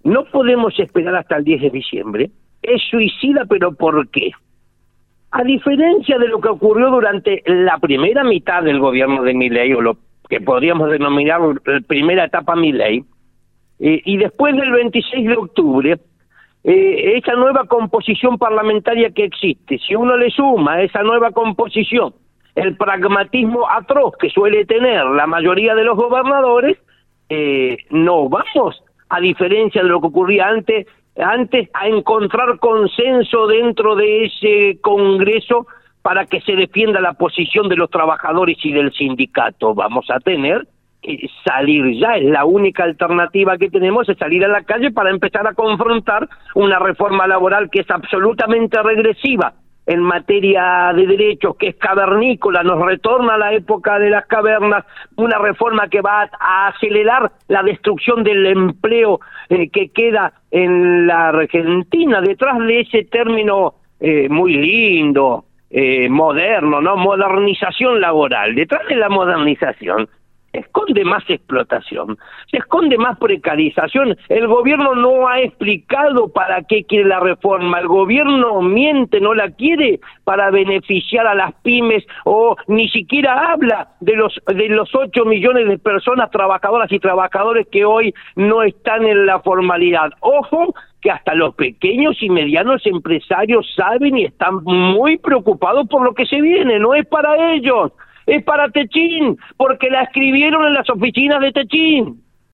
no podemos esperar hasta el 10 de diciembre. Es suicida, pero ¿por qué? A diferencia de lo que ocurrió durante la primera mitad del gobierno de Milei, o lo que podríamos denominar la primera etapa Milei, y después del 26 de octubre, esa nueva composición parlamentaria que existe, si uno le suma a esa nueva composición el pragmatismo atroz que suele tener la mayoría de los gobernadores, no vamos, a diferencia de lo que ocurría antes, a encontrar consenso dentro de ese Congreso para que se defienda la posición de los trabajadores y del sindicato. Vamos a tener que salir ya, es la única alternativa que tenemos, es salir a la calle para empezar a confrontar una reforma laboral que es absolutamente regresiva en materia de derechos, que es cavernícola, nos retorna a la época de las cavernas, una reforma que va a acelerar la destrucción del empleo que queda en la Argentina. Detrás de ese término muy lindo, moderno, ¿no? Modernización laboral. Detrás de la modernización se esconde más explotación, se esconde más precarización. El gobierno no ha explicado para qué quiere la reforma, el gobierno miente, no la quiere para beneficiar a las pymes, o ni siquiera habla de los 8 millones de personas trabajadoras y trabajadores que hoy no están en la formalidad. Ojo, que hasta los pequeños y medianos empresarios saben y están muy preocupados por lo que se viene, no es para ellos, es para Techín, porque la escribieron en las oficinas de Techín.